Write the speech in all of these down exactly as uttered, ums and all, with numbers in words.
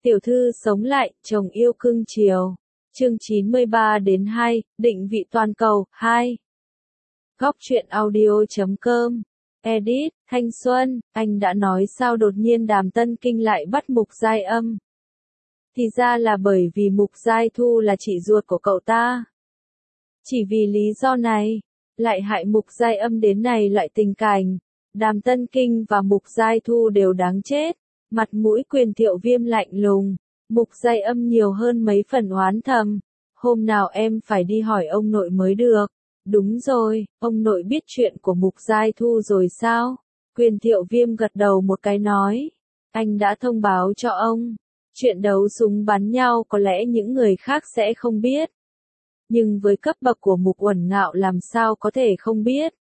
Tiểu thư sống lại, chồng yêu cưng chiều. Chương chín mươi ba đến hai, định vị toàn cầu, hai. Góc truyện audio chấm com. Edit, Thanh Xuân, anh đã nói sao đột nhiên Đàm Tân Kinh lại bắt Mục Giai Âm. Thì ra là bởi vì Mục Giai Thu là chị ruột của cậu ta. Chỉ vì lý do này, lại hại Mục Giai Âm đến này loại tình cảnh. Đàm Tân Kinh và Mục Giai Thu đều đáng chết. Mặt mũi Quyền Thiệu Viêm lạnh lùng, Mục Giai Âm nhiều hơn mấy phần oán thầm. Hôm nào em phải đi hỏi ông nội mới được. Đúng rồi, ông nội biết chuyện của Mục Giai Thu rồi sao? Quyền Thiệu Viêm gật đầu một cái nói. Anh đã thông báo cho ông. Chuyện đấu súng bắn nhau có lẽ những người khác sẽ không biết. Nhưng với cấp bậc của Mục Uẩn Ngạo làm sao có thể không biết.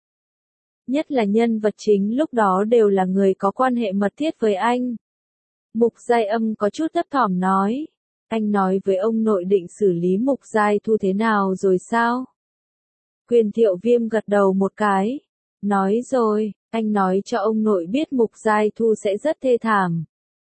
Nhất là nhân vật chính lúc đó đều là người có quan hệ mật thiết với anh. Mục Giai Âm có chút thấp thỏm nói. Anh nói với ông nội định xử lý Mục Giai Thu thế nào rồi sao? Quyền Thiệu Viêm gật đầu một cái. Nói rồi, anh nói cho ông nội biết Mục Giai Thu sẽ rất thê thảm.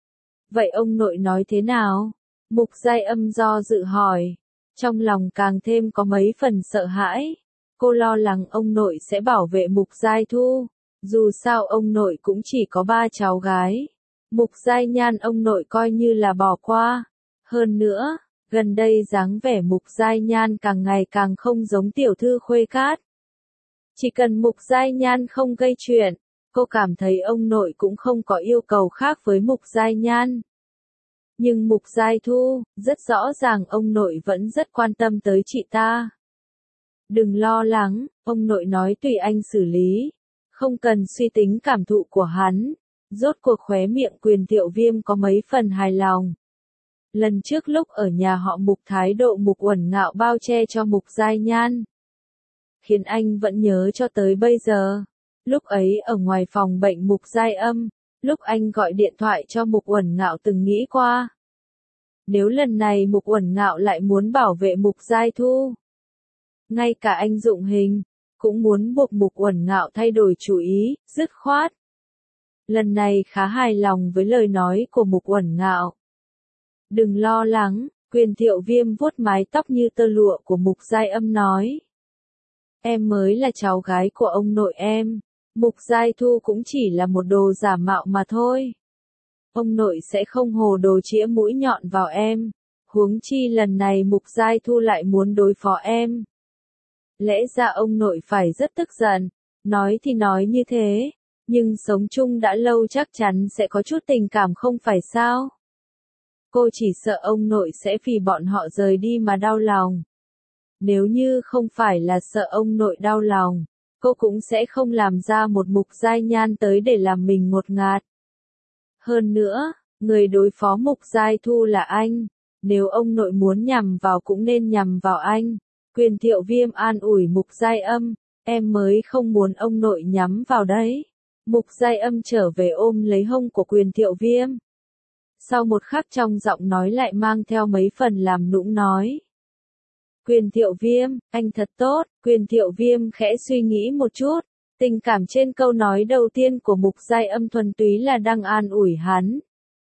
Vậy ông nội nói thế nào? Mục Giai Âm do dự hỏi. Trong lòng càng thêm có mấy phần sợ hãi. Cô lo lắng ông nội sẽ bảo vệ Mục Giai Thu. Dù sao ông nội cũng chỉ có ba cháu gái. Mục Giai Nhan ông nội coi như là bỏ qua. Hơn nữa, gần đây dáng vẻ Mục Giai Nhan càng ngày càng không giống tiểu thư Khuê Cát. Chỉ cần Mục Giai Nhan không gây chuyện, cô cảm thấy ông nội cũng không có yêu cầu khác với Mục Giai Nhan. Nhưng Mục Giai Thu, rất rõ ràng ông nội vẫn rất quan tâm tới chị ta. Đừng lo lắng, ông nội nói tùy anh xử lý. Không cần suy tính cảm thụ của hắn. Rốt cuộc khóe miệng Quyền Thiệu Viêm có mấy phần hài lòng. Lần trước lúc ở nhà họ Mục thái độ Mục Uẩn Ngạo bao che cho Mục Giai Nhan. Khiến anh vẫn nhớ cho tới bây giờ. Lúc ấy ở ngoài phòng bệnh Mục Giai Âm, lúc anh gọi điện thoại cho Mục Uẩn Ngạo từng nghĩ qua. Nếu lần này Mục Uẩn Ngạo lại muốn bảo vệ Mục Giai Thu. Ngay cả anh Dụng Hình, cũng muốn buộc Mục Uẩn Ngạo thay đổi chủ ý, dứt khoát. Lần này khá hài lòng với lời nói của Mục Uẩn Ngạo. Đừng lo lắng, Quyền Thiệu Viêm vuốt mái tóc như tơ lụa của Mục Giai Âm nói. Em mới là cháu gái của ông nội em. Mục Giai Thu cũng chỉ là một đồ giả mạo mà thôi. Ông nội sẽ không hồ đồ chĩa mũi nhọn vào em. Huống chi lần này Mục Giai Thu lại muốn đối phó em. Lẽ ra ông nội phải rất tức giận. Nói thì nói như thế. Nhưng sống chung đã lâu chắc chắn sẽ có chút tình cảm không phải sao? Cô chỉ sợ ông nội sẽ vì bọn họ rời đi mà đau lòng. Nếu như không phải là sợ ông nội đau lòng, cô cũng sẽ không làm ra một Mục Giai Nhan tới để làm mình ngột ngạt. Hơn nữa, người đối phó Mục Giai Thu là anh. Nếu ông nội muốn nhằm vào cũng nên nhằm vào anh. Quyền Thiệu Viêm an ủi Mục Giai Âm, em mới không muốn ông nội nhắm vào đấy. Mục Giai Âm trở về ôm lấy hông của Quyền Thiệu Viêm. Sau một khắc trong giọng nói lại mang theo mấy phần làm nũng nói. Quyền Thiệu Viêm, anh thật tốt. Quyền Thiệu Viêm khẽ suy nghĩ một chút. Tình cảm trên câu nói đầu tiên của Mục Giai Âm thuần túy là đang an ủi hắn.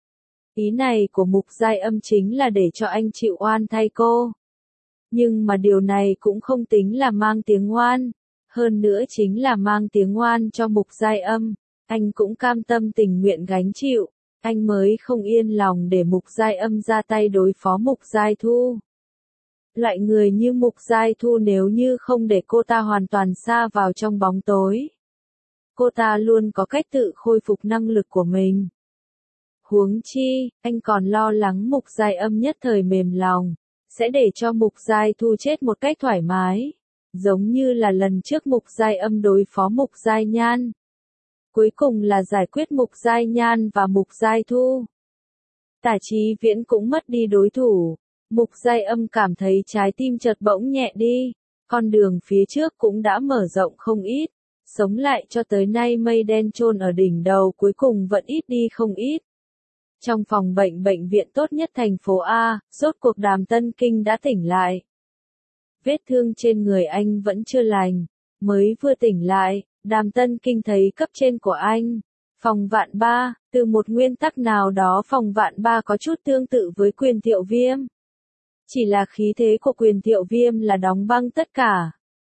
Ý này của Mục Giai Âm chính là để cho anh chịu oan thay cô. Nhưng mà điều này cũng không tính là mang tiếng oan. Hơn nữa chính là mang tiếng oan cho Mục Giai Âm. Anh cũng cam tâm tình nguyện gánh chịu. Anh mới không yên lòng để Mục Giai Âm ra tay đối phó Mục Giai Thu. Loại người như Mục Giai Thu nếu như không để cô ta hoàn toàn sa vào trong bóng tối. Cô ta luôn có cách tự khôi phục năng lực của mình. Huống chi, anh còn lo lắng Mục Giai Âm nhất thời mềm lòng. Sẽ để cho Mục Giai Thu chết một cách thoải mái. Giống như là lần trước Mục Giai Âm đối phó Mục Giai Nhan. Cuối cùng là giải quyết Mục Giai Nhan và Mục Giai Thu. Tả Chí Viễn cũng mất đi đối thủ. Mục Giai Âm cảm thấy trái tim chợt bỗng nhẹ đi. Con đường phía trước cũng đã mở rộng không ít. Sống lại cho tới nay mây đen chôn ở đỉnh đầu cuối cùng vẫn ít đi không ít. Trong phòng bệnh bệnh viện tốt nhất thành phố A, rốt cuộc Đàm Tân Kinh đã tỉnh lại. Vết thương trên người anh vẫn chưa lành. Mới vừa tỉnh lại, Đàm Tân Kinh thấy cấp trên của anh, Phòng Vạn Ba, từ một nguyên tắc nào đó Phòng Vạn Ba có chút tương tự với Quyền Thiệu Viêm. Chỉ là khí thế của Quyền Thiệu Viêm là đóng băng tất cả.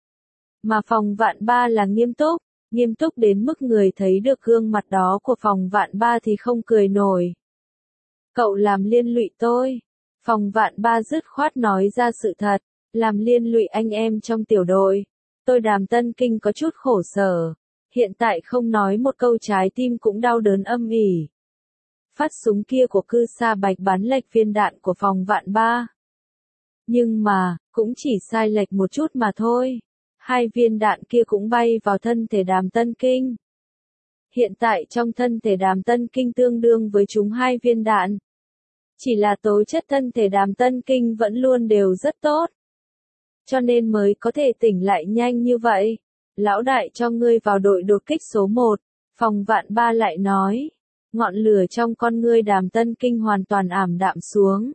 Mà Phòng Vạn Ba là nghiêm túc, nghiêm túc đến mức người thấy được gương mặt đó của Phòng Vạn Ba thì không cười nổi. Cậu làm liên lụy tôi. Phòng Vạn Ba dứt khoát nói ra sự thật, làm liên lụy anh em trong tiểu đội. Tôi Đàm Tân Kinh có chút khổ sở. Hiện tại không nói một câu trái tim cũng đau đớn âm ỉ. Phát súng kia của Cư Sa Bạch bắn lệch viên đạn của Phòng Vạn Ba. Nhưng mà, cũng chỉ sai lệch một chút mà thôi. Hai viên đạn kia cũng bay vào thân thể Đàm Tân Kinh. Hiện tại trong thân thể Đàm Tân Kinh tương đương với chúng hai viên đạn. Chỉ là tố chất thân thể Đàm Tân Kinh vẫn luôn đều rất tốt. Cho nên mới có thể tỉnh lại nhanh như vậy. Lão đại cho ngươi vào đội đột kích số một, Phòng Vạn Ba lại nói. Ngọn lửa trong con ngươi Đàm Tân Kinh hoàn toàn ảm đạm xuống.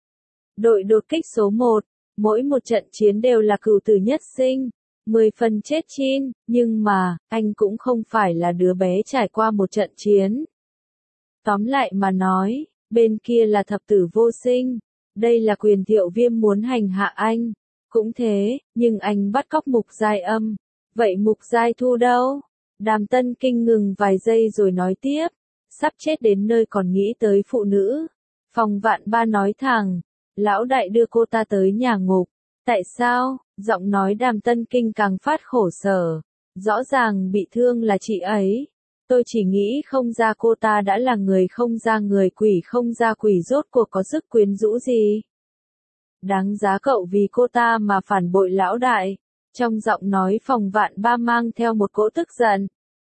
Đội đột kích số một, mỗi một trận chiến đều là cửu tử nhất sinh, mười phần chết chín, nhưng mà, anh cũng không phải là đứa bé trải qua một trận chiến. Tóm lại mà nói, bên kia là thập tử vô sinh, đây là Quyền Thiệu Viêm muốn hành hạ anh. Cũng thế, nhưng anh bắt cóc Mục Giai Âm. Vậy Mục Giai Thu đâu? Đàm Tân Kinh ngừng vài giây rồi nói tiếp. Sắp chết đến nơi còn nghĩ tới phụ nữ. Phòng Vạn Ba nói thẳng. Lão đại đưa cô ta tới nhà ngục. Tại sao? Giọng nói Đàm Tân Kinh càng phát khổ sở. Rõ ràng bị thương là chị ấy. Tôi chỉ nghĩ không ra cô ta đã là người không ra người, quỷ không ra quỷ, rốt cuộc có sức quyến rũ gì. Đáng giá cậu vì cô ta mà phản bội lão đại. Trong giọng nói Phòng Vạn Ba mang theo một cỗ tức giận.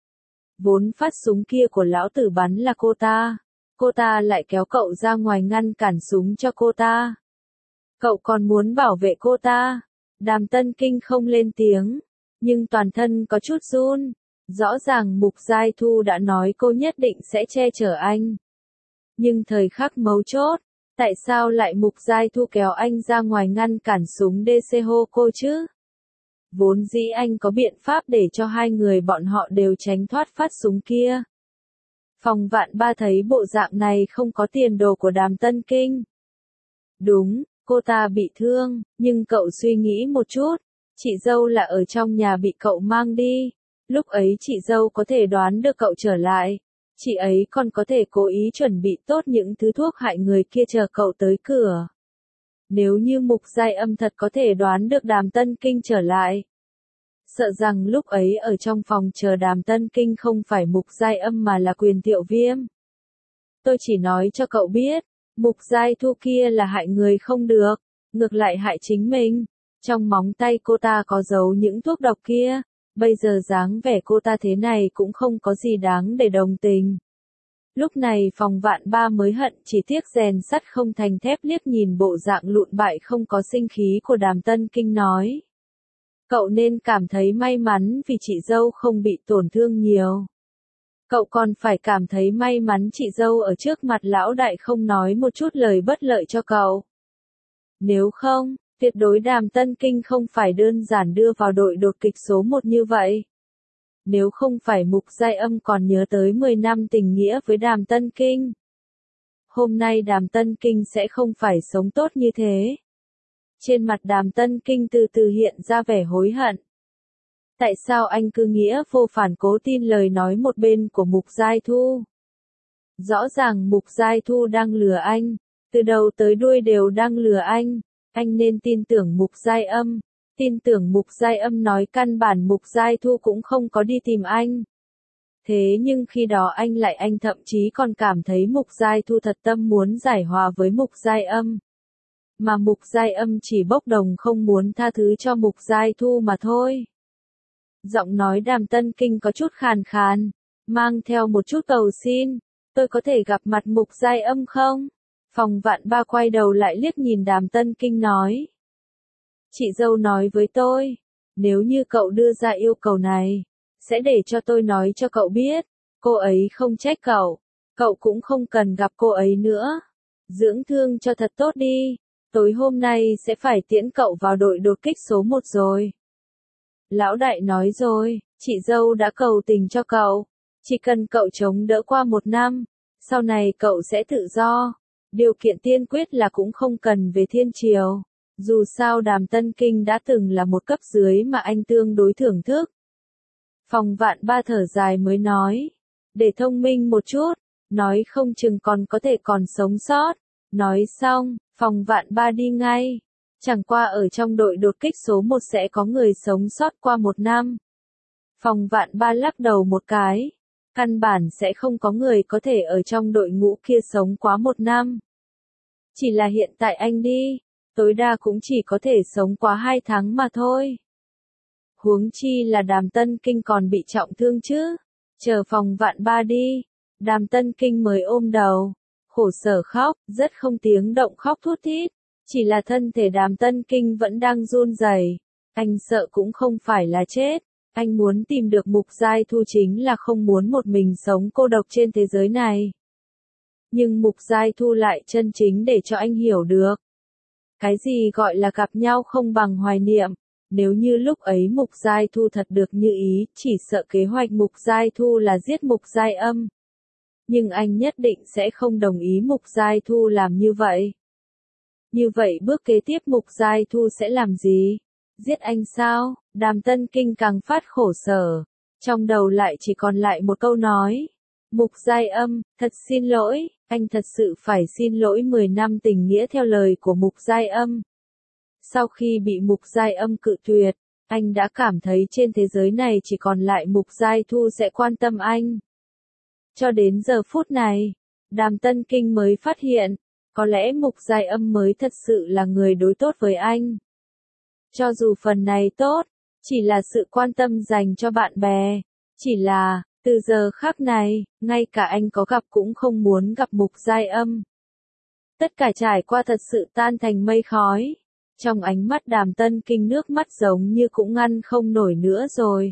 Vốn phát súng kia của lão tử bắn là cô ta. Cô ta lại kéo cậu ra ngoài ngăn cản súng cho cô ta. Cậu còn muốn bảo vệ cô ta. Đàm Tân Kinh không lên tiếng. Nhưng toàn thân có chút run. Rõ ràng Mục Giai Thu đã nói cô nhất định sẽ che chở anh. Nhưng thời khắc mấu chốt. Tại sao lại Mục Giai Thu kéo anh ra ngoài ngăn cản súng đê xê hô cô chứ? Vốn dĩ anh có biện pháp để cho hai người bọn họ đều tránh thoát phát súng kia. Phòng Vạn Ba thấy bộ dạng này không có tiền đồ của Đàm Tân Kinh. Đúng, cô ta bị thương, nhưng cậu suy nghĩ một chút. Chị dâu là ở trong nhà bị cậu mang đi. Lúc ấy chị dâu có thể đoán được cậu trở lại. Chị ấy còn có thể cố ý chuẩn bị tốt những thứ thuốc hại người kia chờ cậu tới cửa. Nếu như Mục Giai Âm thật có thể đoán được Đàm Tân Kinh trở lại. Sợ rằng lúc ấy ở trong phòng chờ Đàm Tân Kinh không phải Mục Giai Âm mà là Quyền Thiệu Viêm. Tôi chỉ nói cho cậu biết, Mục Giai Thu kia là hại người không được, ngược lại hại chính mình. Trong móng tay cô ta có giấu những thuốc độc kia. Bây giờ dáng vẻ cô ta thế này cũng không có gì đáng để đồng tình. Lúc này Phòng Vạn Ba mới hận chỉ tiếc rèn sắt không thành thép, liếc nhìn bộ dạng lụn bại không có sinh khí của Đàm Tân Kinh nói. Cậu nên cảm thấy may mắn vì chị dâu không bị tổn thương nhiều. Cậu còn phải cảm thấy may mắn chị dâu ở trước mặt lão đại không nói một chút lời bất lợi cho cậu. Nếu không, tuyệt đối Đàm Tân Kinh không phải đơn giản đưa vào đội đột kích số một như vậy. Nếu không phải Mục Giai Âm còn nhớ tới mười năm tình nghĩa với Đàm Tân Kinh. Hôm nay Đàm Tân Kinh sẽ không phải sống tốt như thế. Trên mặt Đàm Tân Kinh từ từ hiện ra vẻ hối hận. Tại sao anh cứ nghĩa vô phản cố tin lời nói một bên của Mục Giai Thu? Rõ ràng Mục Giai Thu đang lừa anh. Từ đầu tới đuôi đều đang lừa anh. Anh nên tin tưởng Mục Giai Âm. Tin tưởng Mục Giai Âm nói căn bản Mục Giai Thu cũng không có đi tìm anh. Thế nhưng khi đó anh lại anh thậm chí còn cảm thấy Mục Giai Thu thật tâm muốn giải hòa với Mục Giai Âm. Mà Mục Giai Âm chỉ bốc đồng không muốn tha thứ cho Mục Giai Thu mà thôi. Giọng nói Đàm Tân Kinh có chút khàn khàn, mang theo một chút cầu xin. Tôi có thể gặp mặt Mục Giai Âm không? Phòng Vạn Ba quay đầu lại liếc nhìn Đàm Tân Kinh nói. Chị dâu nói với tôi, nếu như cậu đưa ra yêu cầu này, sẽ để cho tôi nói cho cậu biết, cô ấy không trách cậu, cậu cũng không cần gặp cô ấy nữa. Dưỡng thương cho thật tốt đi, tối hôm nay sẽ phải tiễn cậu vào đội đột kích số một rồi. Lão đại nói rồi, chị dâu đã cầu tình cho cậu, Chỉ cần cậu chống đỡ qua một năm, sau này cậu sẽ tự do. Điều kiện tiên quyết là cũng không cần về thiên triều. Dù sao Đàm Tân Kinh đã từng là một cấp dưới mà anh tương đối thưởng thức. Phòng Vạn Ba thở dài mới nói. Để thông minh một chút, nói không chừng còn có thể còn sống sót. Nói xong, Phòng Vạn Ba đi ngay. Chẳng qua ở trong đội đột kích số một sẽ có người sống sót qua một năm. Phòng Vạn Ba lắc đầu một cái. Căn bản sẽ không có người có thể ở trong đội ngũ kia sống quá một năm. Chỉ là hiện tại anh đi, tối đa cũng chỉ có thể sống quá hai tháng mà thôi. Huống chi là Đàm Tân Kinh còn bị trọng thương chứ. Chờ Phòng Vạn Ba đi, Đàm Tân Kinh mới ôm đầu, khổ sở khóc, rất không tiếng động khóc thút thít. Chỉ là thân thể Đàm Tân Kinh vẫn đang run rẩy. Anh sợ cũng không phải là chết. Anh muốn tìm được Mục Giai Thu chính là không muốn một mình sống cô độc trên thế giới này. Nhưng Mục Giai Thu lại chân chính để cho anh hiểu được. Cái gì gọi là gặp nhau không bằng hoài niệm. Nếu như lúc ấy Mục Giai Thu thật được như ý, chỉ sợ kế hoạch Mục Giai Thu là giết Mục Giai Âm. Nhưng anh nhất định sẽ không đồng ý Mục Giai Thu làm như vậy. Như vậy bước kế tiếp Mục Giai Thu sẽ làm gì? Giết anh sao? Đàm Tân Kinh càng phát khổ sở. Trong đầu lại chỉ còn lại một câu nói. Mục Giai Âm, thật xin lỗi, anh thật sự phải xin lỗi mười năm tình nghĩa theo lời của Mục Giai Âm. Sau khi bị Mục Giai Âm cự tuyệt, anh đã cảm thấy trên thế giới này chỉ còn lại Mục Giai Thu sẽ quan tâm anh. Cho đến giờ phút này, Đàm Tân Kinh mới phát hiện, có lẽ Mục Giai Âm mới thật sự là người đối tốt với anh. Cho dù phần này tốt, chỉ là sự quan tâm dành cho bạn bè, chỉ là, từ giờ khắc này, ngay cả anh có gặp cũng không muốn gặp Mục Giai Âm. Tất cả trải qua thật sự tan thành mây khói. Trong ánh mắt Đàm Tân Kinh nước mắt giống như cũng ngăn không nổi nữa rồi.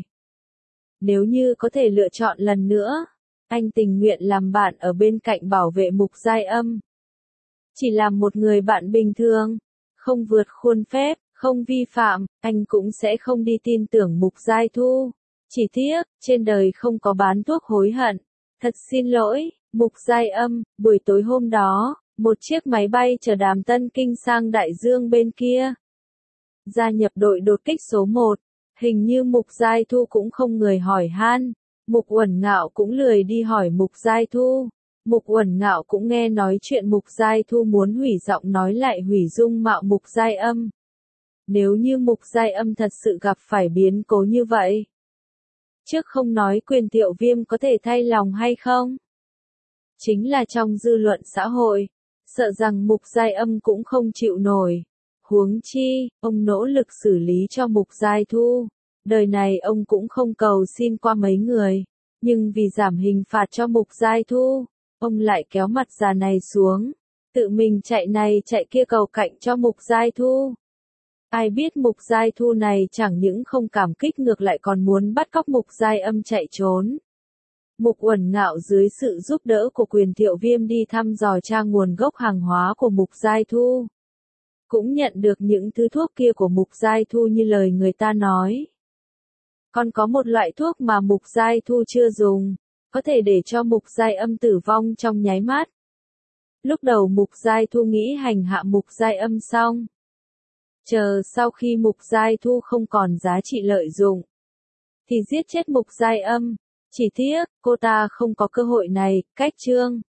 Nếu như có thể lựa chọn lần nữa, anh tình nguyện làm bạn ở bên cạnh bảo vệ Mục Giai Âm. Chỉ làm một người bạn bình thường, không vượt khuôn phép, không vi phạm, anh cũng sẽ không đi tin tưởng Mục Giai Thu. Chỉ tiếc, trên đời không có bán thuốc hối hận. Thật xin lỗi, Mục Giai Âm, buổi tối hôm đó, một chiếc máy bay chở Đàm Tân Kinh sang đại dương bên kia. Gia nhập đội đột kích số một, hình như Mục Giai Thu cũng không người hỏi han. Mục Uẩn Ngạo cũng lười đi hỏi Mục Giai Thu. Mục Uẩn Ngạo cũng nghe nói chuyện Mục Giai Thu muốn hủy giọng nói lại hủy dung mạo Mục Giai Âm. Nếu như Mục Giai Âm thật sự gặp phải biến cố như vậy. Trước không nói Quyền Thiệu Viêm có thể thay lòng hay không. Chính là trong dư luận xã hội, sợ rằng Mục Giai Âm cũng không chịu nổi. Huống chi, ông nỗ lực xử lý cho Mục Giai Thu. Đời này ông cũng không cầu xin qua mấy người. Nhưng vì giảm hình phạt cho Mục Giai Thu, ông lại kéo mặt già này xuống. Tự mình chạy này chạy kia cầu cạnh cho Mục Giai Thu. Ai biết Mục Giai Thu này chẳng những không cảm kích ngược lại còn muốn bắt cóc Mục Giai Âm chạy trốn. Mục Uẩn Ngạo dưới sự giúp đỡ của Quyền Thiệu Viêm đi thăm dò tra nguồn gốc hàng hóa của Mục Giai Thu. Cũng nhận được những thứ thuốc kia của Mục Giai Thu như lời người ta nói. Còn có một loại thuốc mà Mục Giai Thu chưa dùng, có thể để cho Mục Giai Âm tử vong trong nháy mắt. Lúc đầu Mục Giai Thu nghĩ hành hạ Mục Giai Âm xong. Chờ sau khi Mục Giai Thu không còn giá trị lợi dụng, thì giết chết Mục Giai Âm. Chỉ tiếc, cô ta không có cơ hội này, cách chương.